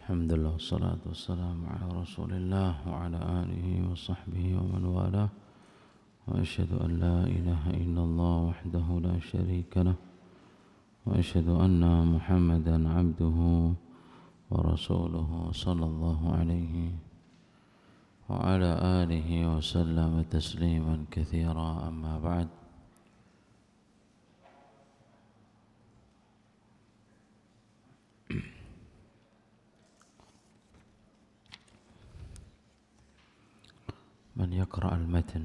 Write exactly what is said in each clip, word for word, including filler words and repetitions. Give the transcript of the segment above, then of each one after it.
الحمد لله والصلاة والسلام على رسول الله وعلى آله وصحبه ومن والاه وأشهد أن لا إله إلا الله وحده لا شريك له وأشهد أن محمدا عبده ورسوله صلى الله عليه وعلى آله وسلم تسليما كثيرا أما بعد. من يقرأ المتن؟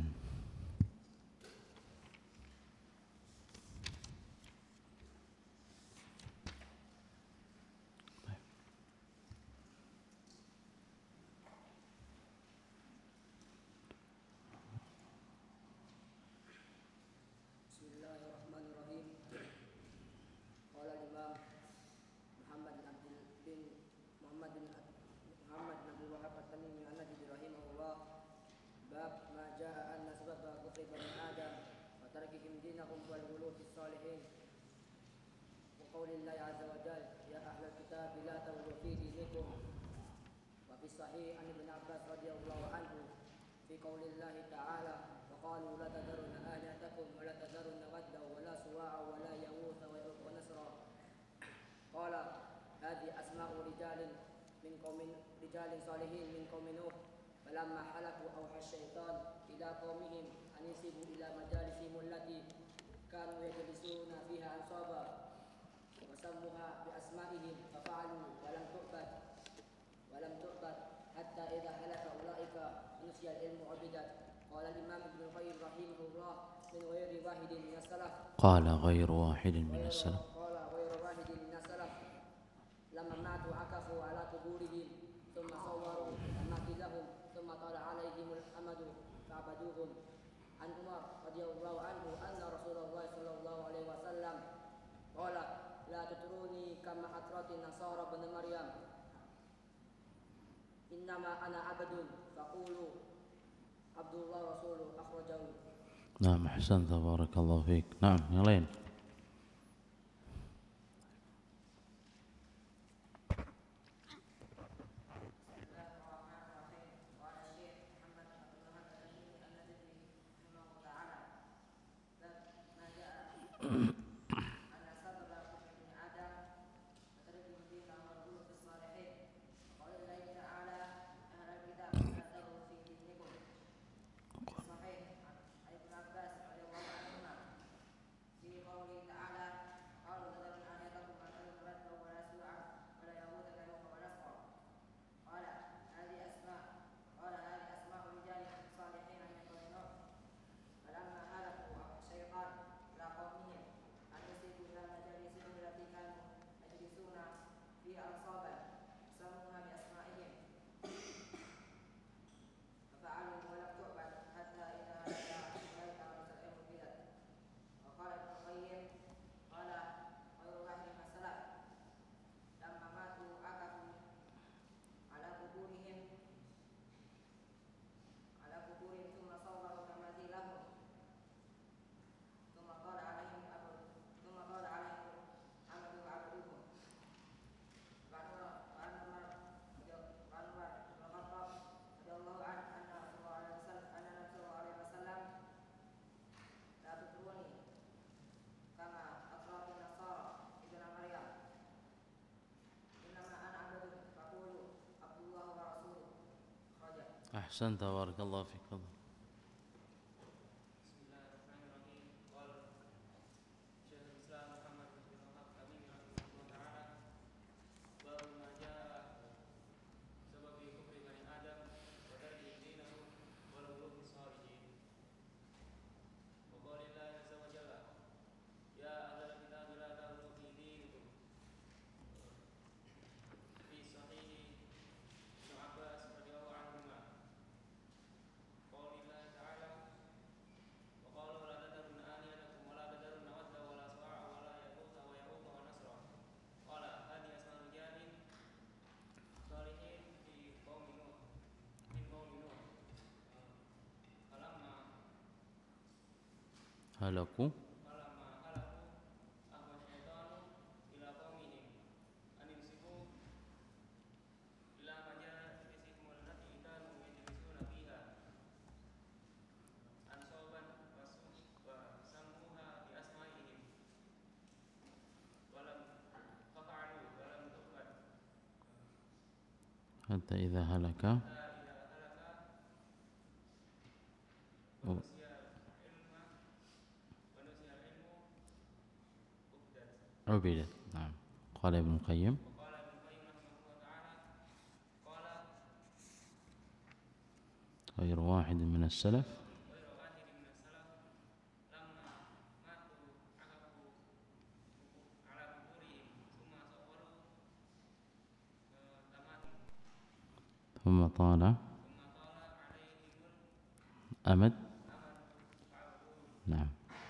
قال غير واحد من السلف لما ماتوا عكفوا على قبورهم ثم صوروا تماثيلهم ثم طال عليهم الأمد فعبدوهم. عن عمر رضي الله عنه أن رسول الله صلى الله عليه وسلم قال لا تطروني كما أطرت النصارى ابن مريم إنما أنا عبد فقولوا عبد الله ورسوله أخرجه. نعم أحسنت بارك الله فيك. نعم yang lain. أحسنت بارك الله فيك. Halaku hatta idza halaka oh. Ubidat. Nah, qala Ibnu Qayyim غير واحد من السلف ثم طال أمد. نعم.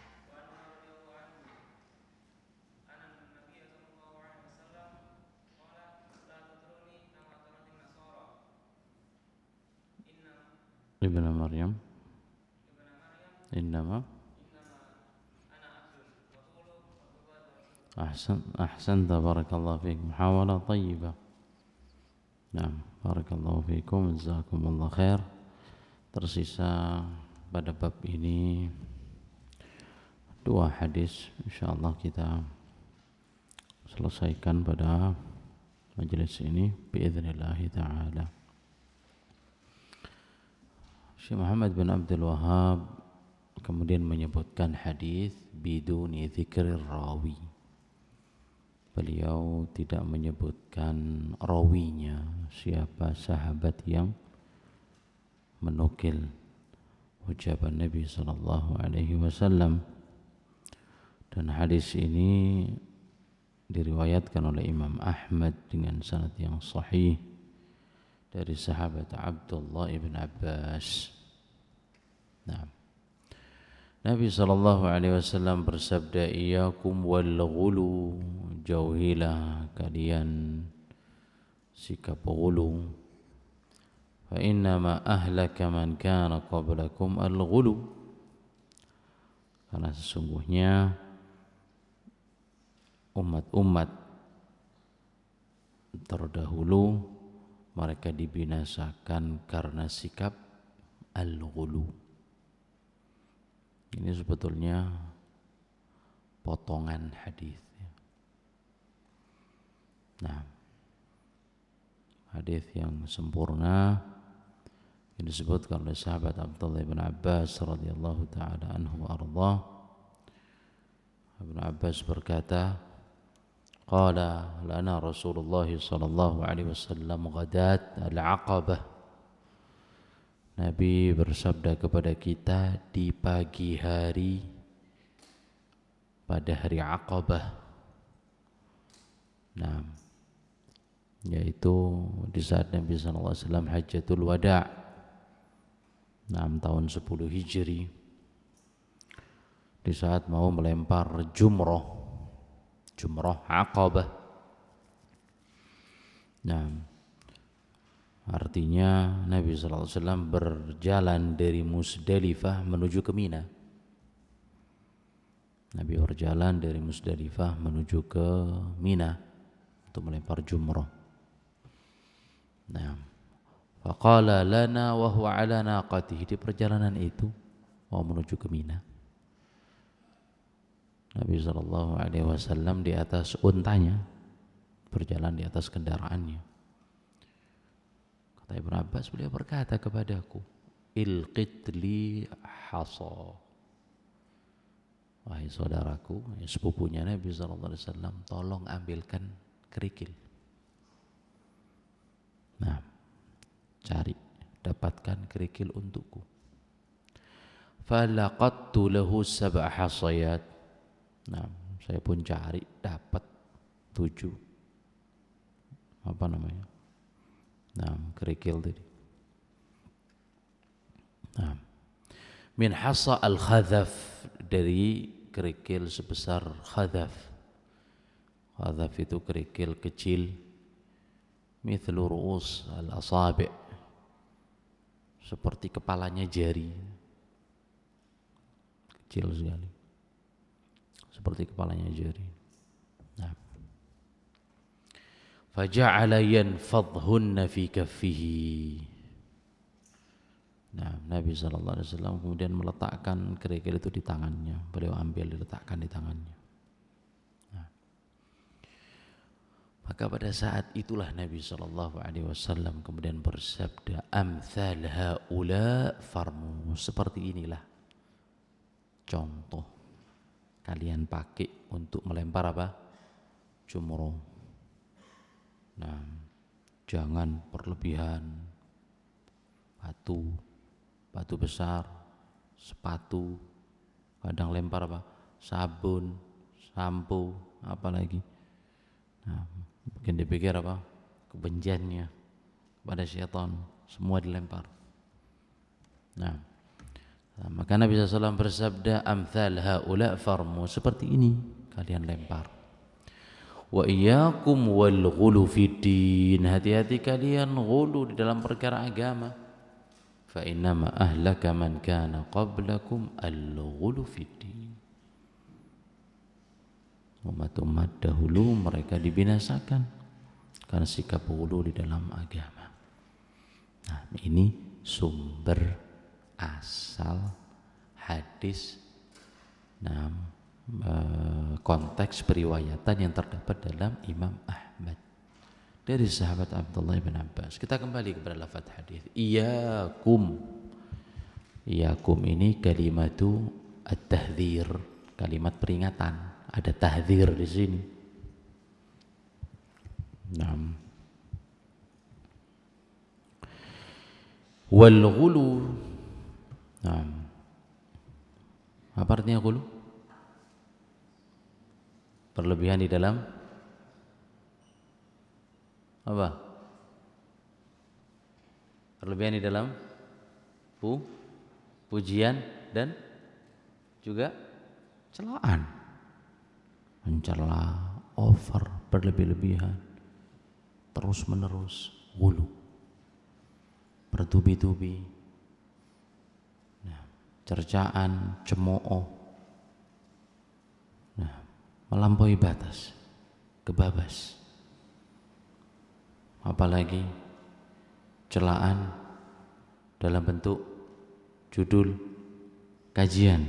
ابن مريم إنما أحسن أحسنت بارك الله فيك محاولة طيبة. Nah, barakallahu fiikum, jazakumullah khair. Tersisa pada bab ini dua hadis, insyaallah kita selesaikan pada majelis ini biiznillah taala. Syekh Muhammad bin Abdul Wahhab kemudian menyebutkan hadis biduni dzikrir rawi. Beliau tidak menyebutkan rawinya, siapa sahabat yang menukil ucapan Nabi sallallahu alaihi wasallam. Dan hadis ini diriwayatkan oleh Imam Ahmad dengan sanad yang sahih dari sahabat Abdullah ibn Abbas. Nah, Nabi sallallahu alaihi wasallam bersabda, "Iyyakum wal ghulu." Jauhilah kalian sikap ghulu. Fa innama ahlaka man kana qablakum al-ghulu. Karena sesungguhnya umat-umat terdahulu mereka dibinasakan karena sikap al-ghulu. Ini sebetulnya potongan hadis. Nah, hadis yang sempurna yang disebutkan oleh sahabat Abdullah bin Abbas radhiyallahu taala anhu wa ardhah. Ibnu Abbas berkata, qala lana Rasulullah sallallahu alaihi wasallam ghadat al-aqabah. Nabi bersabda kepada kita di pagi hari pada hari Aqabah. Nah, yaitu di saat Nabi sallallahu alaihi wasallam Hajjatul Wada' enam tahun sepuluh Hijri, di saat mau melempar jumrah jumrah Aqabah. Nah, artinya Nabi sallallahu alaihi wasallam berjalan dari Musdalifah menuju ke Mina. Nabi berjalan dari Musdalifah menuju ke Mina untuk melempar jumrah. Nah, faqala lana wa huwa ala naqatihi, di perjalanan itu mau menuju ke Mina. Nabi sallallahu alaihi wasallam di atas untanya, berjalan di atas kendaraannya. Kata Ibnu Abbas, beliau berkata kepadaku, ilqit li hasa. Wahai saudaraku, ya sepupunya Nabi sallallahu alaihi wasallam, tolong ambilkan kerikil. Nah, cari, dapatkan kerikil untukku. Falaqattu lahu sab'a hasayat. Nah, saya pun cari, dapat tujuh apa namanya? Nah, kerikil tadi. Nah, min hasa al-khadhaf, dari kerikil sebesar khadhaf. Khadhaf itu kerikil kecil, mithlu ru'us al-asabi', seperti kepalanya jari, kecil sekali, seperti kepalanya jari. Nah, faja'ala yanfadhunna fi kaffihi. Nah, Nabi sallallahu alaihi wasallam kemudian meletakkan kerikil itu di tangannya. Beliau ambil, diletakkan di tangannya. Nah, Maka pada saat itulah Nabi shallallahu alaihi wasallam kemudian bersabda, amthal haula farmu, seperti inilah contoh kalian pakai untuk melempar apa? Jumroh. Nah, jangan berlebihan. Batu, batu besar, sepatu, kadang lempar apa? Sabun, sampo, apalagi. Nah, mungkin dipikir apa? Kebenciannya kepada syaitan, semua dilempar. Nah, maka Nabi shallallahu alaihi wasallam bersabda, amthal haula farmu, seperti ini kalian lempar. Wa iyyakum wal ghulu fiddin, hati-hati kalian ghulu di dalam perkara agama. Fa innama ahlaka man kana qablakum al-ghulu fiddin. Umat-umat dahulu mereka dibinasakan karena sikap ghulu di dalam agama. Nah, ini sumber asal hadis, nah, konteks periwayatan yang terdapat dalam Imam Ahmad dari sahabat Abdullah bin Abbas. Kita kembali kepada lafaz hadis. Iyakum. Iyakum ini kalimatu at-tahdzir, kalimat peringatan. Ada tahdzir di sini. Naam. Wal ghulu. Naam. Apa artinya ghulu? Berlebihan di dalam apa? Berlebihan di dalam pu, pujian dan juga celaan. Mencela, over, berlebih-lebihan, terus menerus, ghulu, bertubi-tubi, nah, cercaan, cemooh, nah, melampaui batas, kebabas. Apalagi celaan dalam bentuk judul kajian.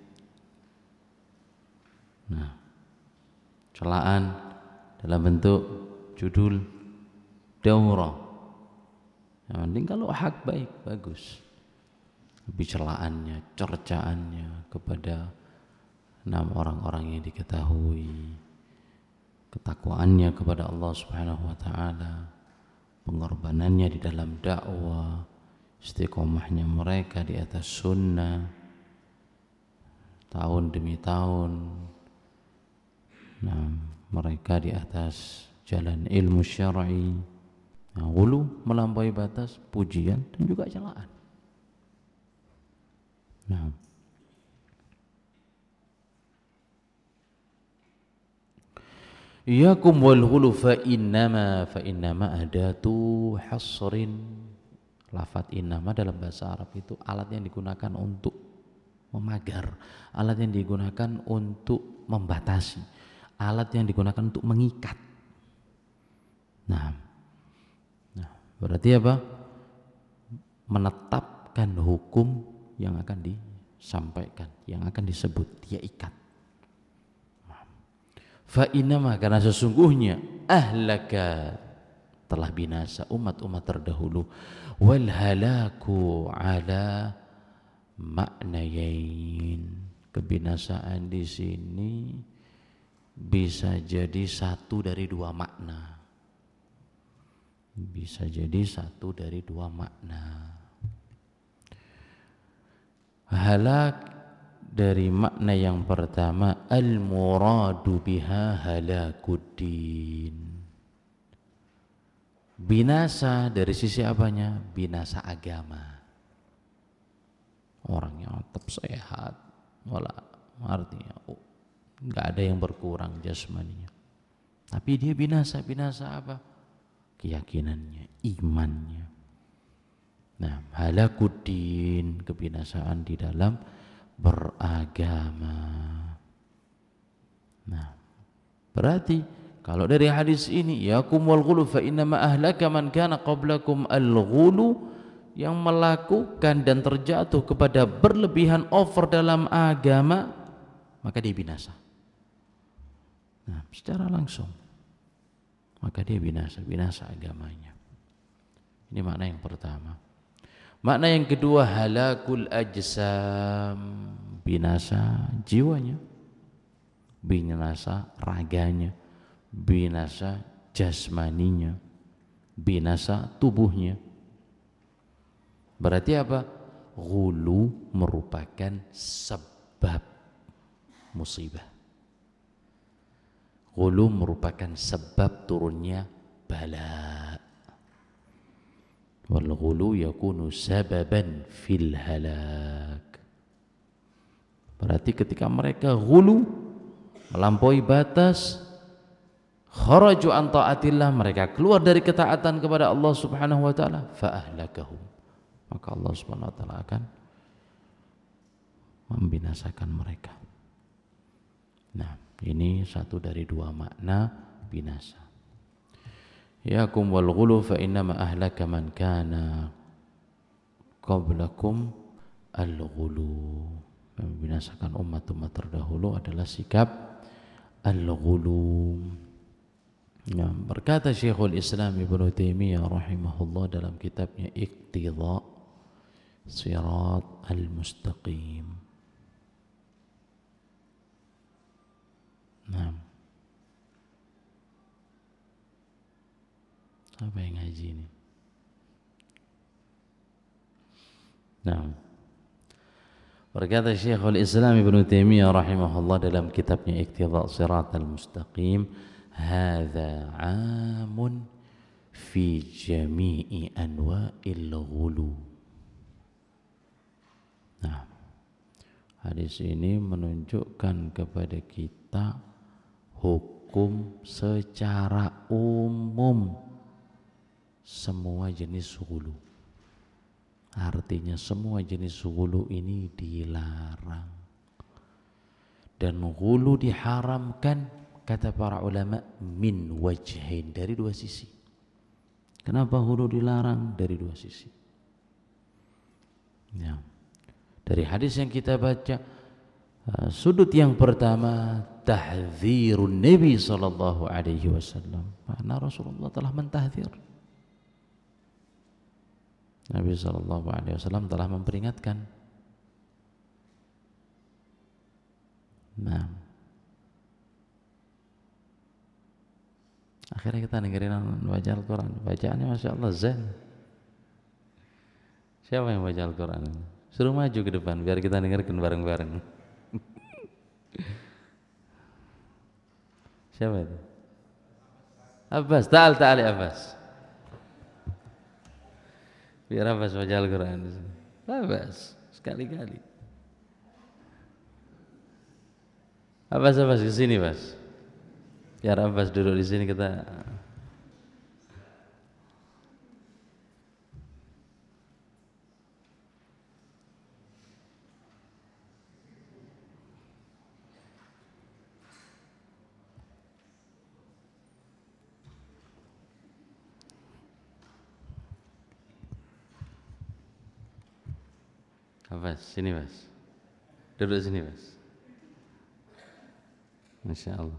Nah, celaan dalam bentuk judul daurah. Yang penting kalau hak baik, bagus. Tapi celaannya, cercaannya kepada enam orang-orang yang diketahui, ketakwaannya kepada Allah Subhanahu wa taala, pengorbanannya di dalam dakwah, istiqomahnya mereka di atas sunnah tahun demi tahun, nah, mereka di atas jalan ilmu syar'i. Nah, ghulu, melampaui batas, pujian dan juga celaan. Nah, iyakum wal ghulu fa innama fa innama adatu hasrin. Lafaz innama dalam bahasa Arab itu alat yang digunakan untuk memagar, alat yang digunakan untuk membatasi, alat yang digunakan untuk mengikat. Nah, nah berarti apa? Menetapkan hukum yang akan disampaikan, yang akan disebut, dia ikat. Fa innama, karena sesungguhnya ahlaka, telah binasa umat-umat terdahulu, wal halaku ala maknayain. Kebinasaan di sini bisa jadi satu dari dua makna. Bisa jadi satu dari dua makna. Halak dari makna yang pertama, al-muradu biha halakuddin. Binasa dari sisi apanya? Binasa agama. Orangnya tetap sehat, wala artinya oh, nggak ada yang berkurang jasmaninya. Tapi dia binasa, binasa apa? Keyakinannya, imannya. Nah, halakuddin, kebinasaan di dalam beragama. Nah, berarti kalau dari hadis ini, yakum wal ghulu fa innama ahlaka man kana qablakum al-ghulu, yang melakukan dan terjatuh kepada berlebihan over dalam agama, maka dia binasa. Nah, secara langsung maka dia binasa, binasa agamanya. Ini makna yang pertama. Makna yang kedua, halakul ajsam, binasa jiwanya, binasa raganya, binasa jasmaninya, binasa tubuhnya. Berarti apa? Ghulu merupakan sebab musibah. Ghulu merupakan sebab turunnya bala. Wal ghulu yakunu sababan fil halak. Berarti ketika mereka ghulu, melampaui batas, kharaju an taatillah, mereka keluar dari ketaatan kepada Allah Subhanahu wa taala, fa ahlakahum, maka Allah Subhanahu wa taala akan membinasakan mereka. Nah, ini satu dari dua makna binasa. Yakum wal ghulu fa innama ahlaka man kana qablakum al ghulu. Membinasakan umat-umat terdahulu adalah sikap al ghulu. Ya, berkata Syekhul Islam Ibnu Taimiyah rahimahullah dalam kitabnya Iqtidha Sirat al-Mustaqim. Nah, apa yang ngaji ini? Nah, berkata Syekhul Islam Ibnu Taimiyah rahimahullah dalam kitabnya Iqtidha Sirat al-Mustaqim, hadza 'amun fi jami'i anwa'il ghulu. Nah, hadis ini menunjukkan kepada kita hukum secara umum semua jenis ghulu. Artinya semua jenis ghulu ini dilarang. Dan ghulu diharamkan, kata para ulama, min wajhain, dari dua sisi. Kenapa ghulu dilarang? Dari dua sisi. Ya. Dari hadis yang kita baca, uh, sudut yang pertama, tahdzirun Nabi sallallahu alaihi wasallam. Karena Rasulullah telah mentahdzir. Nabi sallallahu alaihi wasallam telah memperingatkan. Nah, akhirnya kita dengerin baca Al-Quran. Bacaannya Masya Allah zen. Siapa yang baca Al-Quran? Suruh maju ke depan biar kita dengarkan bareng-bareng. Siapa itu? Abbas, ta'al ta'al Abbas. Biar Abbas baca Al-Quran. Abbas, sekali-kali. Abbas, Abbas ke sini, Bas. Biar Abbas duduk di sini kita. Abbas, sini, Bas. Duduk sini, Bas. Masya Allah.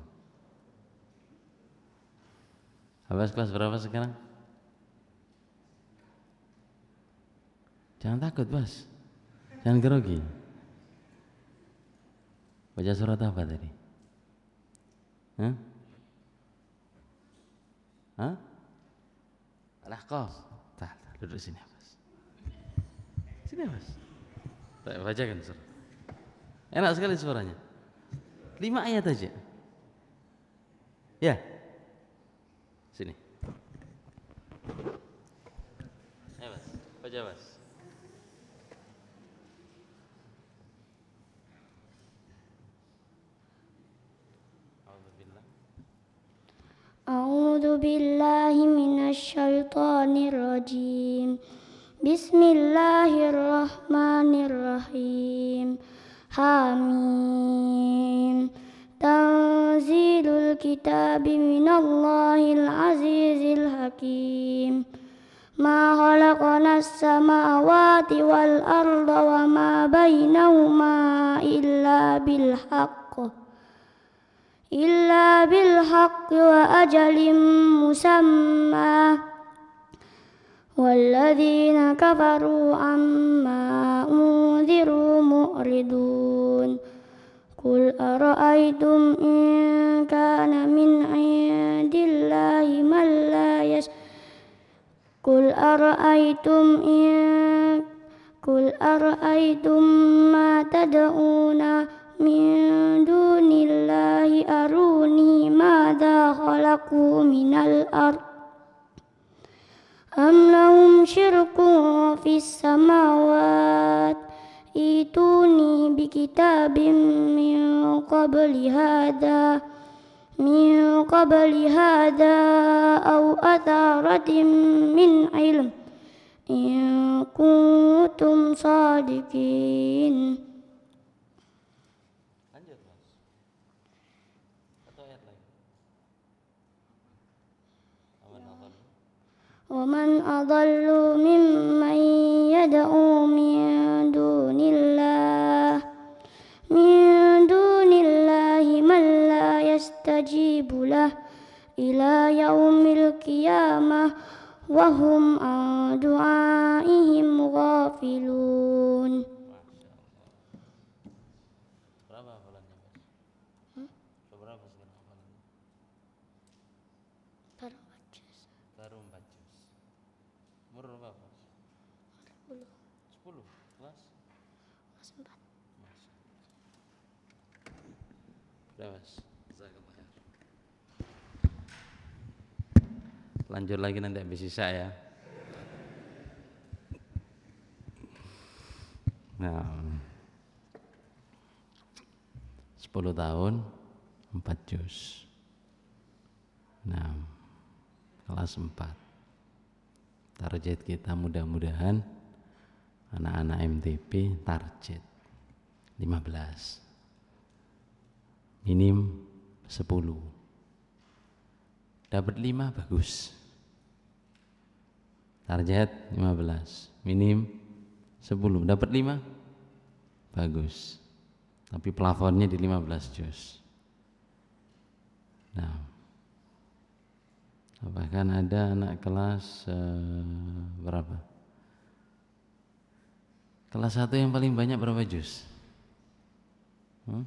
Abbas kelas berapa sekarang? Jangan takut, Bas. Jangan grogi. Baca surat apa tadi? Hah? Hah? Al-Ahqaf. Tah, duduk sini, Abbas. Sini, Abbas. Bacakan surat. Enak sekali suaranya. Lima ayat aja. Ya. Sini. Ayo, Mas. Baca, Mas. A'udzu billahi minasy syaithanir rajim. Bismillahirrahmanirrahim. Hamim. Tanzilul kitabi minallahil azizil hakim. Ma khalaqnas samawati wal arda wa ma bainahuma illa bil haqq. إلا بالحق وأجل مسمى والذين كفروا عما أنذروا معرضون قل أرأيتم إن كان من عند الله من لا يس قل أرأيتم إن قل أرأيتم ما تدعون من دون الله أروني ماذا خلقوا من الأرض أم لهم شرك في السماوات ائتوني بكتاب من قبل هذا من قبل هذا أو أثارة من علم إن كنتم صادقين. Lanjut Mas. Satu ayat lagi. ومن أضل ممن يدعو من دون الله من دون الله من لا يستجيب له إلى يوم القيامة وهم عن دعائهم غافلون. Berapa hafalannya Mas? Hmm? Berapa sekarang hafalannya? Baru empat juz. Baru empat juz. Umur berapa Mas? Sepuluh. Sepuluh. Kelas? Kelas empat. Udah Mas. Lanjut lagi nanti habis sisa ya. Nah, sepuluh tahun empat juz. Nah, kelas empat. Target kita mudah-mudahan anak-anak M T P target lima belas. Minim sepuluh. Dapat lima bagus. Target lima belas, minim sepuluh, dapat lima bagus. Tapi plafonnya di lima belas juz. Nah, bahkan ada anak kelas uh, berapa? Kelas satu yang paling banyak berapa juz? Hmm?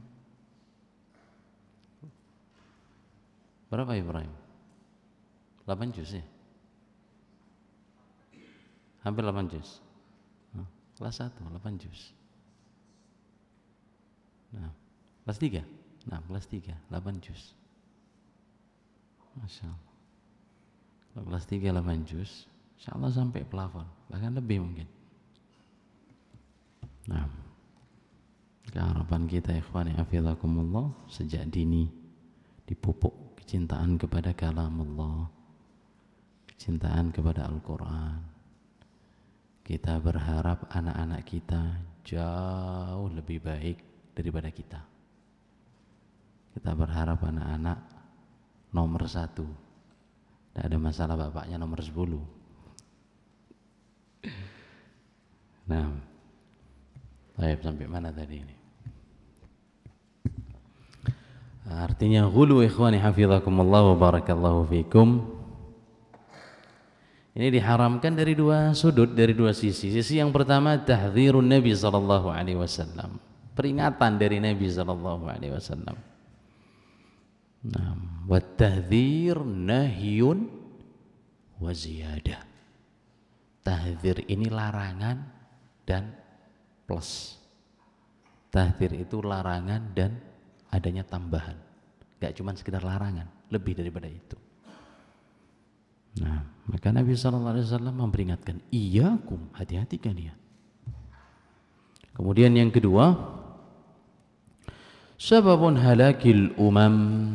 Berapa Ibrahim? delapan juz ya? Hampir delapan juz. Nah, kelas satu delapan juz. Nah, kelas tiga. Nah, kelas tiga delapan juz. Masya Allah. Kalau kelas tiga delapan juz, insya Allah sampai plafon, bahkan lebih mungkin. Nah, keharapan kita ikhwani hafizakumullah sejak dini dipupuk kecintaan kepada kalamullah, kecintaan kepada Al-Quran. Kita berharap anak-anak kita jauh lebih baik daripada kita. Kita berharap anak-anak nomor satu. Tidak ada masalah bapaknya nomor sepuluh. Nah, baik, sampai mana tadi ini? Artinya ghulu ikhwani hafizakumullah wa barakallahu fikum. Ini diharamkan dari dua sudut, dari dua sisi. Sisi yang pertama tahdzirun Nabi sallallahu alaihi wasallam. Peringatan dari Nabi sallallahu alaihi wasallam. Nah, wa tahdzir nahyun wa ziyadah. Tahdzir ini larangan dan plus. Tahdzir itu larangan dan adanya tambahan. Gak cuma sekedar larangan, lebih daripada itu. Nah, maka Nabi sallallahu alaihi wasallam memperingatkan, iyyakum, hati-hati kalian. Kemudian yang kedua, sababun halakil umam.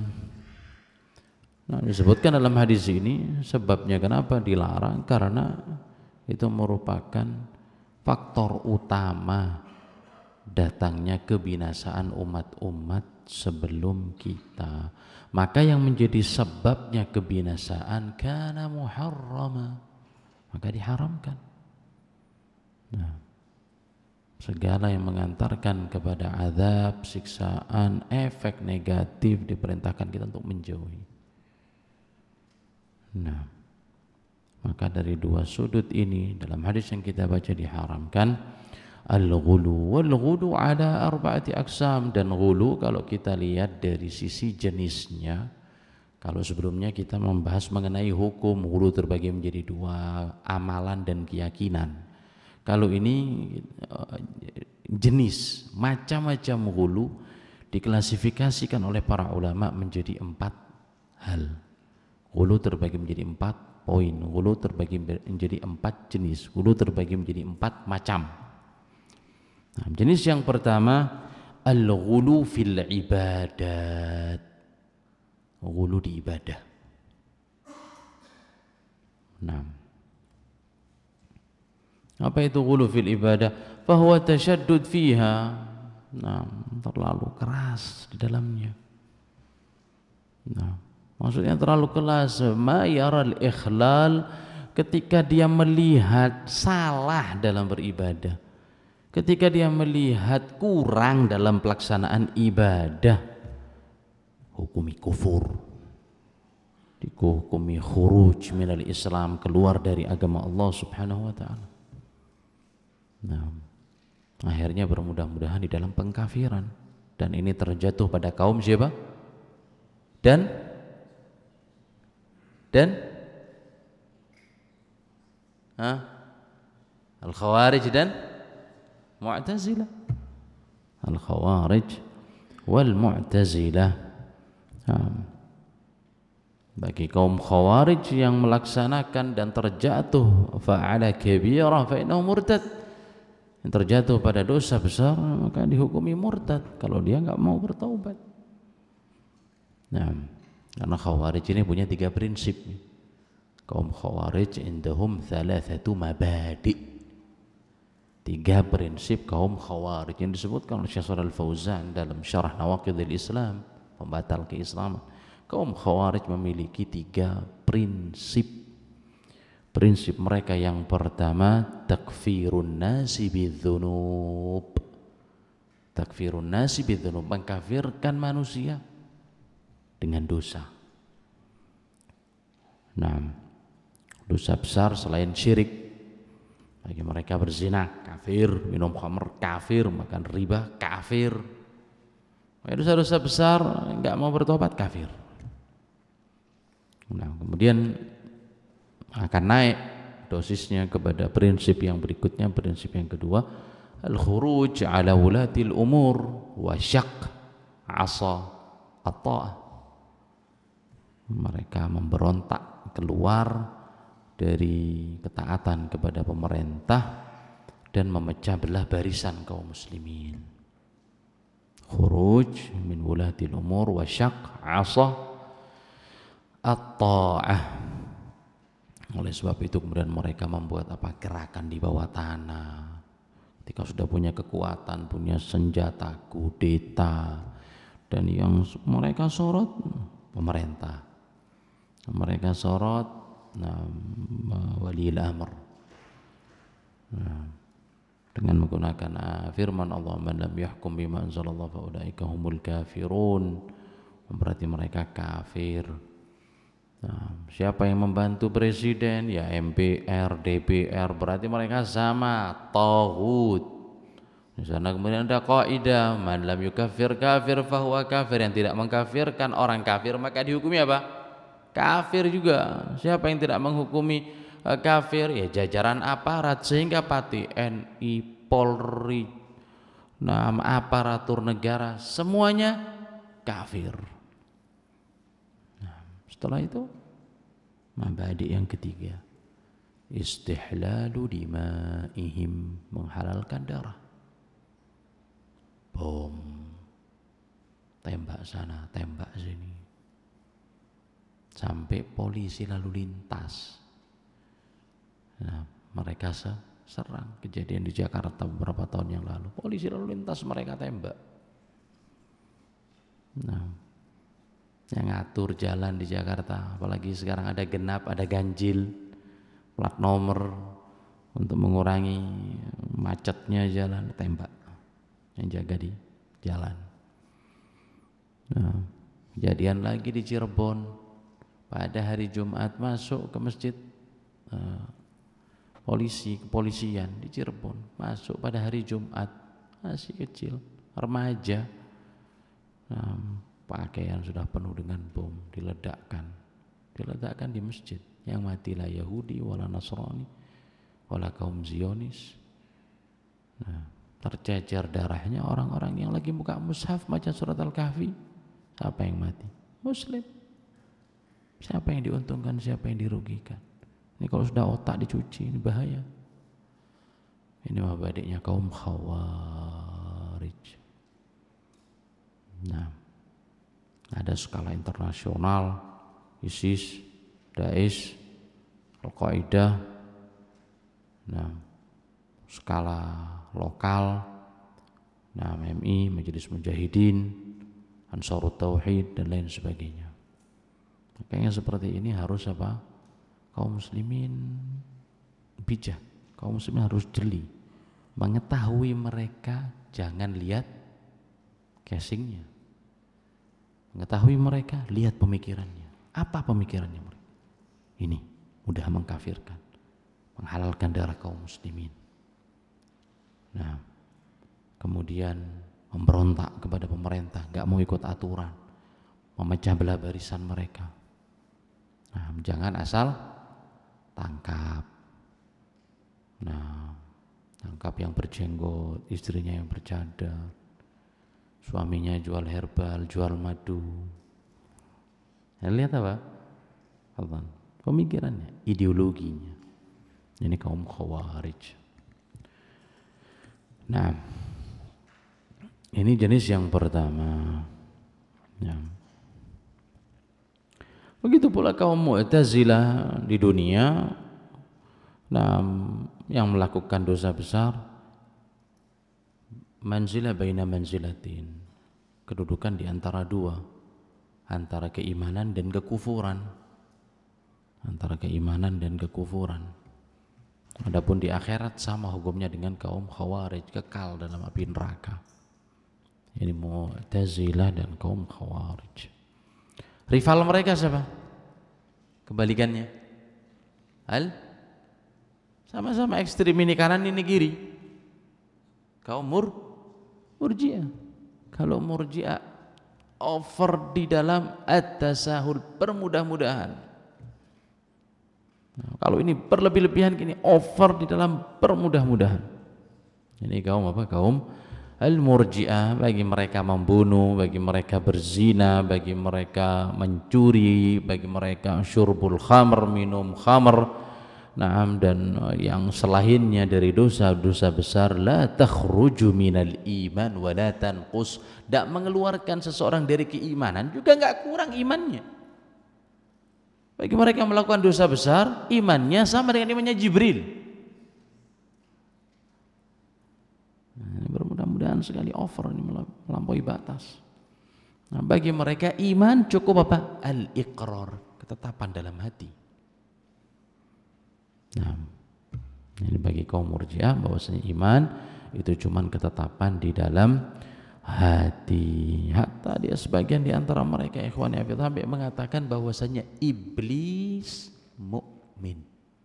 Nah, disebutkan dalam hadis ini sebabnya kenapa dilarang, karena itu merupakan faktor utama datangnya kebinasaan umat-umat sebelum kita. Maka yang menjadi sebabnya kebinasaan kana muharrama, maka diharamkan. Nah, segala yang mengantarkan kepada azab, siksaan, efek negatif diperintahkan kita untuk menjauhi. Nah, maka dari dua sudut ini dalam hadis yang kita baca diharamkan al-ghulu. Wal-ghulu ada arba'ati aqsam, dan ghulu kalau kita lihat dari sisi jenisnya, kalau sebelumnya kita membahas mengenai hukum, ghulu terbagi menjadi dua, amalan dan keyakinan. Kalau ini jenis macam-macam ghulu diklasifikasikan oleh para ulama menjadi empat hal. Ghulu terbagi menjadi empat poin, ghulu terbagi menjadi empat jenis, ghulu terbagi menjadi empat macam. Nah, jenis yang pertama al-ghulu fil ibadat, ghulu di ibadah. Nah, apa itu ghulu fil ibadah? Fahuwa tashaddud fiha. Nah, terlalu keras di dalamnya. Nah, maksudnya terlalu keras. Ma yaral ikhlal, ketika dia melihat salah dalam beribadah, ketika dia melihat kurang dalam pelaksanaan ibadah, hukumi kufur, dihukumi khuruj minal Islam, keluar dari agama Allah Subhanahu wa taala. Nah, akhirnya bermudah-mudahan di dalam pengkafiran, dan ini terjatuh pada kaum siapa? Dan dan ah, al-khawarij dan mu'tazilah. Al-khawarij wal mu'tazilah. Bagi kaum khawarij yang melaksanakan dan terjatuh fa'ala kabirah fa innahu murtad, yang terjatuh pada dosa besar maka dihukumi murtad kalau dia enggak mau bertaubat. Nah, karena khawarij ini punya tiga prinsip. Kaum khawarij indahum thalathatu mabadi', tiga prinsip kaum khawarij yang disebutkan oleh Syekh Shalih Al-Fauzan dalam Syarah Nawaqidil Islam, pembatal keislaman. Kaum khawarij memiliki tiga prinsip. Prinsip mereka yang pertama, takfirun nasi bidzunub. Takfirun nasi bidzunub, mengkafirkan manusia dengan dosa. Nah, dosa besar selain syirik, bagi mereka berzina kafir, minum khamr kafir, makan riba kafir. Dosa-dosa besar enggak mau bertobat kafir. Nah, kemudian akan naik dosisnya kepada prinsip yang berikutnya, prinsip yang kedua, al-khuruj ala wulatil umur wa syaq asa at-ta'ah. Mereka memberontak keluar dari ketaatan kepada pemerintah dan memecah belah barisan kaum muslimin. Khuruj min wulatil umur wa syaq asa at-ta'ah. Oleh sebab itu kemudian mereka membuat apa? Gerakan di bawah tanah. Ketika sudah punya kekuatan, punya senjata, kudeta, dan yang mereka sorot pemerintah, mereka sorot nah, waliul amr. Nah, dengan menggunakan uh, firman Allah, man lam yahkum bima anzalallahu fa ulaika humul kafirun, berarti mereka kafir. Nah, siapa yang membantu presiden? Ya M P R, D P R, berarti mereka sama taghut. Di sana kemudian ada kaidah, man lam yukaffir kafir fahuwa kafir, yang tidak mengkafirkan orang kafir maka dihukumi apa? Kafir juga. Siapa yang tidak menghukumi uh, kafir? Ya jajaran aparat, sehingga Pati, N I, Polri, nah aparatur negara semuanya kafir. Setelah itu mabadi yang ketiga, istihlalu dimaihim, menghalalkan darah. Bom, tembak sana, tembak sini, sampai polisi lalu lintas. Nah, mereka serang. Kejadian di Jakarta beberapa tahun yang lalu, polisi lalu lintas mereka tembak. Nah, yang ngatur jalan di Jakarta, apalagi sekarang ada genap, ada ganjil, plat nomor, untuk mengurangi macetnya jalan, tembak yang jaga di jalan. Nah, kejadian lagi di Cirebon pada hari Jumat masuk ke masjid uh, polisi kepolisian di Cirebon masuk pada hari Jumat, masih kecil remaja, nah, pakaian sudah penuh dengan bom, diledakkan diledakkan di masjid. Yang matilah Yahudi wala Nasrani wala kaum Zionis. Nah, tercecer darahnya orang-orang yang lagi buka mushaf baca surat Al-Kahfi. Siapa yang mati? Muslim. Siapa yang diuntungkan, siapa yang dirugikan? Ini kalau sudah otak dicuci, ini bahaya. Ini mabadiknya kaum Khawarij. Nah, ada skala internasional, ISIS, Daesh, Al-Qaeda. Nah, skala lokal, nah M I, Majelis Mujahidin, Ansarut Tauhid dan lain sebagainya. Makanya seperti ini harus apa? Kaum muslimin bijak, kaum muslimin harus jeli, mengetahui mereka, jangan lihat casingnya. Mengetahui mereka, lihat pemikirannya. Apa pemikirannya mereka? Ini mudah mengkafirkan, menghalalkan darah kaum muslimin. Nah, kemudian memberontak kepada pemerintah, gak mau ikut aturan, memecah belah barisan mereka. Nah, jangan asal tangkap. Nah, tangkap yang berjenggot, istrinya yang bercadar, suaminya jual herbal, jual madu. Nah, lihat apa? Pemikirannya, ideologinya. Ini kaum Khawarij. Nah, ini jenis yang pertama. Ya. Begitu pula kaum Mu'tazilah di dunia, nah, yang melakukan dosa besar, manzilah baina manzilatin, kedudukan di antara dua, antara keimanan dan kekufuran, antara keimanan dan kekufuran. Adapun di akhirat sama hukumnya dengan kaum Khawarij, kekal dalam api neraka. Ini Mu'tazilah dan kaum Khawarij. Rival mereka siapa? Kebalikannya. Al sama-sama ekstrim, ini kanan ini kiri. Kaum mur Murji'ah. Kalau Murji'ah over di dalam at-tasahul, permudah-mudahan. Nah, kalau ini berlebih-lebihan gini, over di dalam permudah-mudahan. Ini kaum apa? Kaum Al-Murji'ah. Bagi mereka membunuh, bagi mereka berzina, bagi mereka mencuri, bagi mereka syurbul khamr, minum khamr, nah, dan yang selainnya dari dosa-dosa besar, la takhruju minal iman wa la tanqus, tidak mengeluarkan seseorang dari keimanan, juga enggak kurang imannya. Bagi mereka yang melakukan dosa besar, imannya sama dengan imannya Jibril. Nah, mudah-mudahan sekali over, ini melampaui batas. Nah, bagi mereka iman cukup apa? Al-iqrar, ketetapan dalam hati. Nah, ini bagi kaum Murji'ah bahwasanya iman itu cuma ketetapan di dalam hati. Hatta dia sebagian di antara mereka ikhwan ya sampai mengatakan bahwasanya iblis mukmin.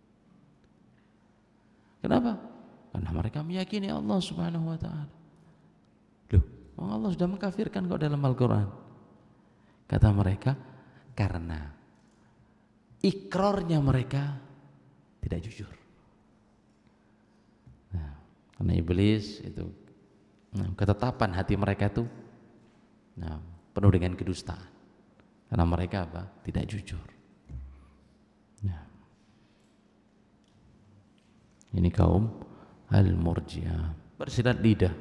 Kenapa? Karena mereka meyakini Allah Subhanahu wa taala. Loh, Allah sudah mengkafirkan kok dalam Al-Qur'an. Kata mereka karena ikrarnya mereka tidak jujur. Nah, karena iblis itu, nah, ketetapan hati mereka itu, nah, penuh dengan kedustaan. Karena mereka apa? Tidak jujur. Nah, ini kaum Al-Murji'ah, bersilat lidah.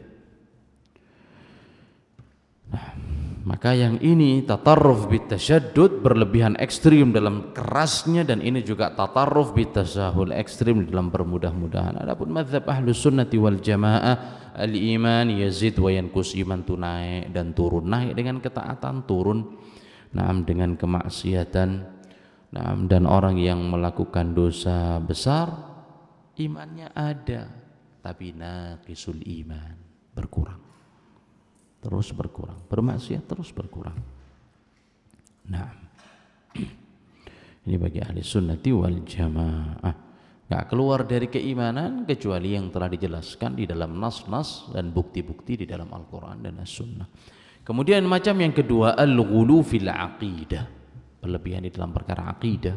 Nah, maka yang ini tatarruf bitasyaddud, berlebihan ekstrim dalam kerasnya, dan ini juga tatarruf bitasahul, ekstrim dalam bermudah-mudahan. Adapun mazhab Ahlus Sunnati wal Jamaah, al-iman yazid wa yanqus, iman itu naik dan turun, naik dengan ketaatan, turun nah dengan kemaksiatan. Nah, dan orang yang melakukan dosa besar, imannya ada, tapi naqisul iman, berkurang, terus berkurang, bermaksiat terus berkurang. Nah, ini bagi ahli sunnati wal jamaah, gak keluar dari keimanan kecuali yang telah dijelaskan di dalam nas-nas dan bukti-bukti di dalam Al-Quran dan As-Sunnah. Kemudian macam yang kedua, al-ghulu fil aqidah, berlebihan di dalam perkara aqidah.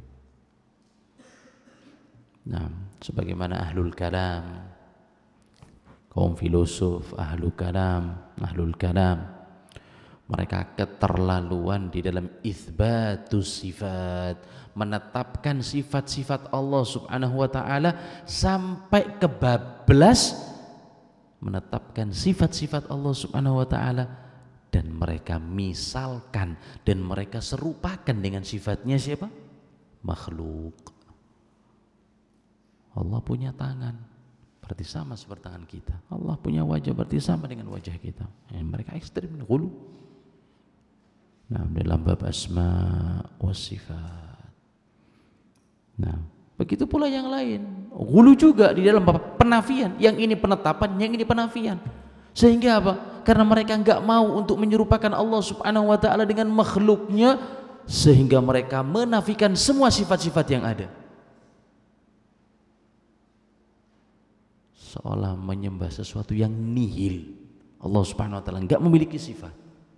Nah, sebagaimana ahlul kalam, kaum filosof, ahlul kalam, ahlul kalam, mereka keterlaluan di dalam itsbatus sifat, menetapkan sifat-sifat Allah Subhanahu wa taala sampai kebablas menetapkan sifat-sifat Allah Subhanahu wa taala, dan mereka misalkan dan mereka serupakan dengan sifatnya siapa? Makhluk. Allah punya tangan, berarti sama seperti tangan kita. Allah punya wajah, berarti sama dengan wajah kita. Eh, mereka ekstrim, ghulu. Nah, dalam bab asma wa sifat. Nah, begitu pula yang lain. Ghulu juga di dalam bab penafian. Yang ini penetapan, yang ini penafian. Sehingga apa? Karena mereka enggak mau untuk menyerupakan Allah Subhanahu wa taala dengan makhluknya, sehingga mereka menafikan semua sifat-sifat yang ada. Seolah menyembah sesuatu yang nihil. Allah Subhanahu wa taala enggak memiliki sifat.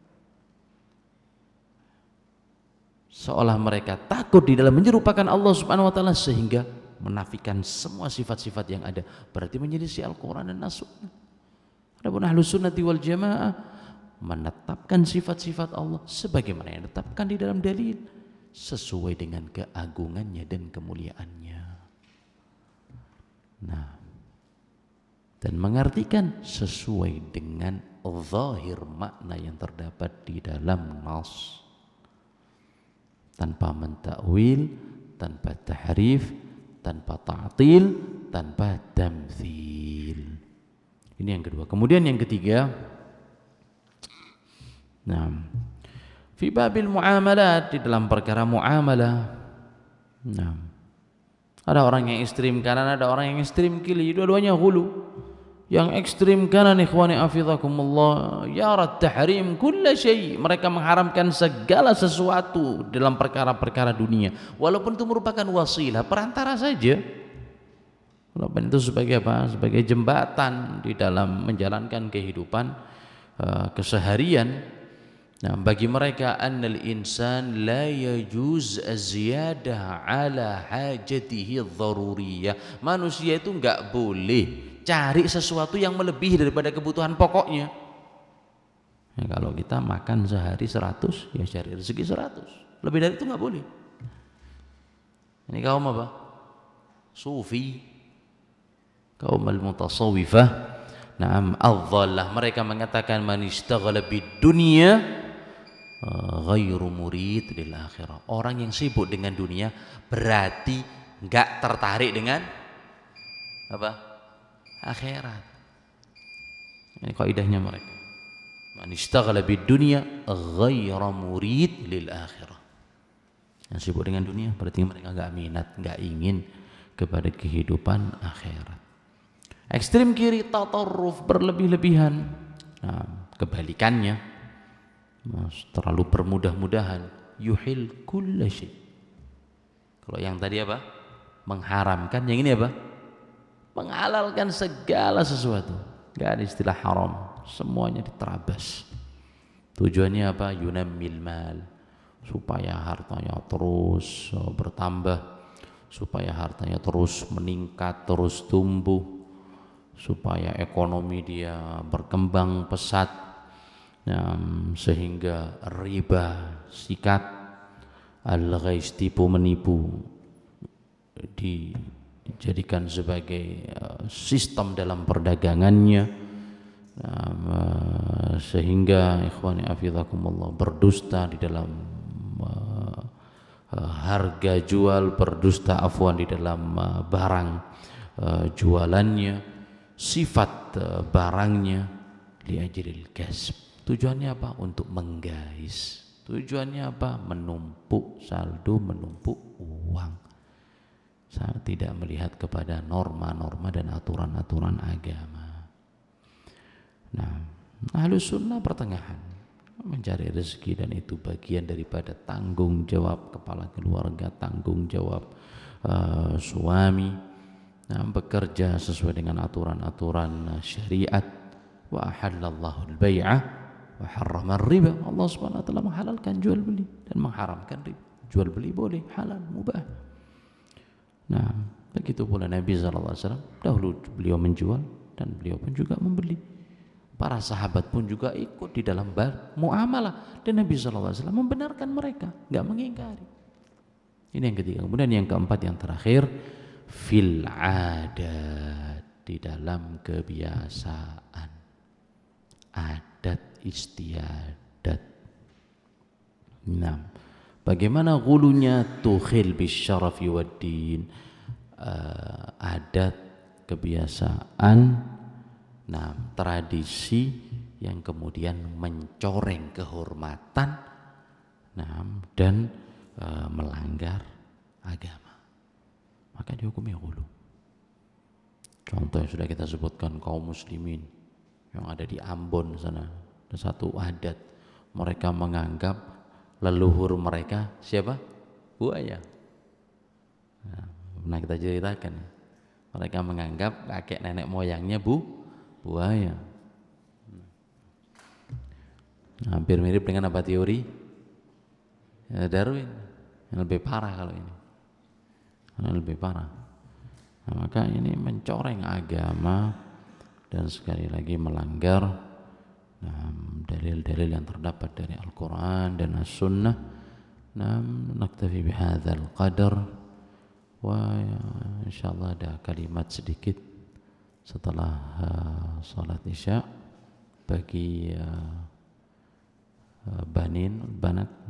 Seolah mereka takut di dalam menyerupakan Allah Subhanahu wa taala sehingga menafikan semua sifat-sifat yang ada. Berarti menyelisih Al-Qur'an dan As-Sunnah. Adapun Ahlus Sunnati wal Jamaah menetapkan sifat-sifat Allah sebagaimana yang ditetapkan di dalam dalil, sesuai dengan keagungannya dan kemuliaannya. Nah, dan mengartikan sesuai dengan zahir makna yang terdapat di dalam nas, tanpa mentakwil, tanpa tahrif, tanpa ta'til, tanpa tamtsil. Ini yang kedua. Kemudian yang ketiga, nah, fi babil muamalat, di dalam perkara muamalah. Nah, ada orang yang ekstrim kanan, ada orang yang ekstrim kiri, dua-duanya ghulu. Yang ekstrim kanan, ikhwani afizakumullah, yarat tahrim kulla syai', mereka mengharamkan segala sesuatu dalam perkara-perkara dunia, walaupun itu merupakan wasilah, perantara saja. Walaupun itu sebagai apa? Sebagai jembatan di dalam menjalankan kehidupan uh, keseharian. Nah, bagi mereka annal insan la yajuz az-ziyadah ala hajatihi ad-daruriyah. Manusia itu enggak boleh cari sesuatu yang melebihi daripada kebutuhan pokoknya. Ya, kalau kita makan sehari seratus, ya cari rezeki seratus. Lebih dari itu enggak boleh. Ini kaum apa? Sufi, kaum al-mutasawwifah. Naam, adh-dhallah, mereka mengatakan man istaghala bid-dunya ghairu murid lil akhirah. Orang yang sibuk dengan dunia berarti enggak tertarik dengan apa? Akhirat. Ini kaidahnya mereka. Man istaghala bid-dunya ghairu murid lil akhirah. Yang sibuk dengan dunia berarti mereka enggak minat, enggak ingin kepada kehidupan akhirat. Ekstrem kiri, tatarruf, berlebih-lebihan. Nah, kebalikannya, mas, terlalu bermudah-mudahan, yuhil kulla syai'. Kalau yang tadi apa? Mengharamkan, yang ini apa? Menghalalkan segala sesuatu. Gak ada istilah haram, semuanya diterabas. Tujuannya apa? Yunammil mal, supaya hartanya terus bertambah, supaya hartanya terus meningkat, terus tumbuh, supaya ekonomi dia berkembang pesat, ya, sehingga riba, sikat, al-ghais, tipu menipu, dijadikan sebagai uh, sistem dalam perdagangannya, uh, sehingga ikhwani afizakumullah berdusta di dalam uh, uh, harga jual, berdusta afwan di dalam uh, barang uh, jualannya, sifat uh, barangnya, liajril kasb. Tujuannya apa? Untuk menggais. Tujuannya apa? Menumpuk saldo, menumpuk uang. tidak melihat kepada norma-norma dan aturan-aturan agama. Nah, Ahlus Sunnah pertengahan, mencari rezeki, dan itu bagian daripada tanggung jawab kepala keluarga, tanggung jawab uh, suami. Nah, bekerja sesuai dengan aturan-aturan syariat. Wa ahallallahu al-bai'a wa harrama riba. Allah Subhanahu wa taala menghalalkan jual beli dan mengharamkan riba. Jual beli boleh, halal, mubah. Nah, begitu pula Nabi sallallahu alaihi wasallam, dahulu beliau menjual dan beliau pun juga membeli. Para sahabat pun juga ikut di dalam muamalah, dan Nabi sallallahu alaihi wasallam membenarkan mereka, enggak mengingkari. Ini yang ketiga. Kemudian yang keempat, yang terakhir, fil adat, di dalam kebiasaan, adat istiadat. Nah, bagaimana gulunya tukhil bisyarafi waddin, uh, adat, kebiasaan, nah tradisi yang kemudian mencoreng kehormatan, nah, dan uh, melanggar agama, maka dihukumi gulu. Contoh yang sudah kita sebutkan, kaum muslimin yang ada di Ambon sana, ada satu adat, mereka menganggap leluhur mereka siapa? Buaya. Nah, pernah kita ceritakan, mereka menganggap kakek nenek moyangnya bu buaya. Nah, hampir mirip dengan apa teori ya, Darwin, yang lebih parah kalau ini, yang lebih parah. Nah, maka ini mencoreng agama dan sekali lagi melanggar nah, dalil-dalil yang terdapat dari Al-Quran dan As-Sunnah. Nah, naktafi bihadzal qadar, wa ya, insyaallah ada kalimat sedikit setelah uh, salat isya bagi uh, uh, banin, banat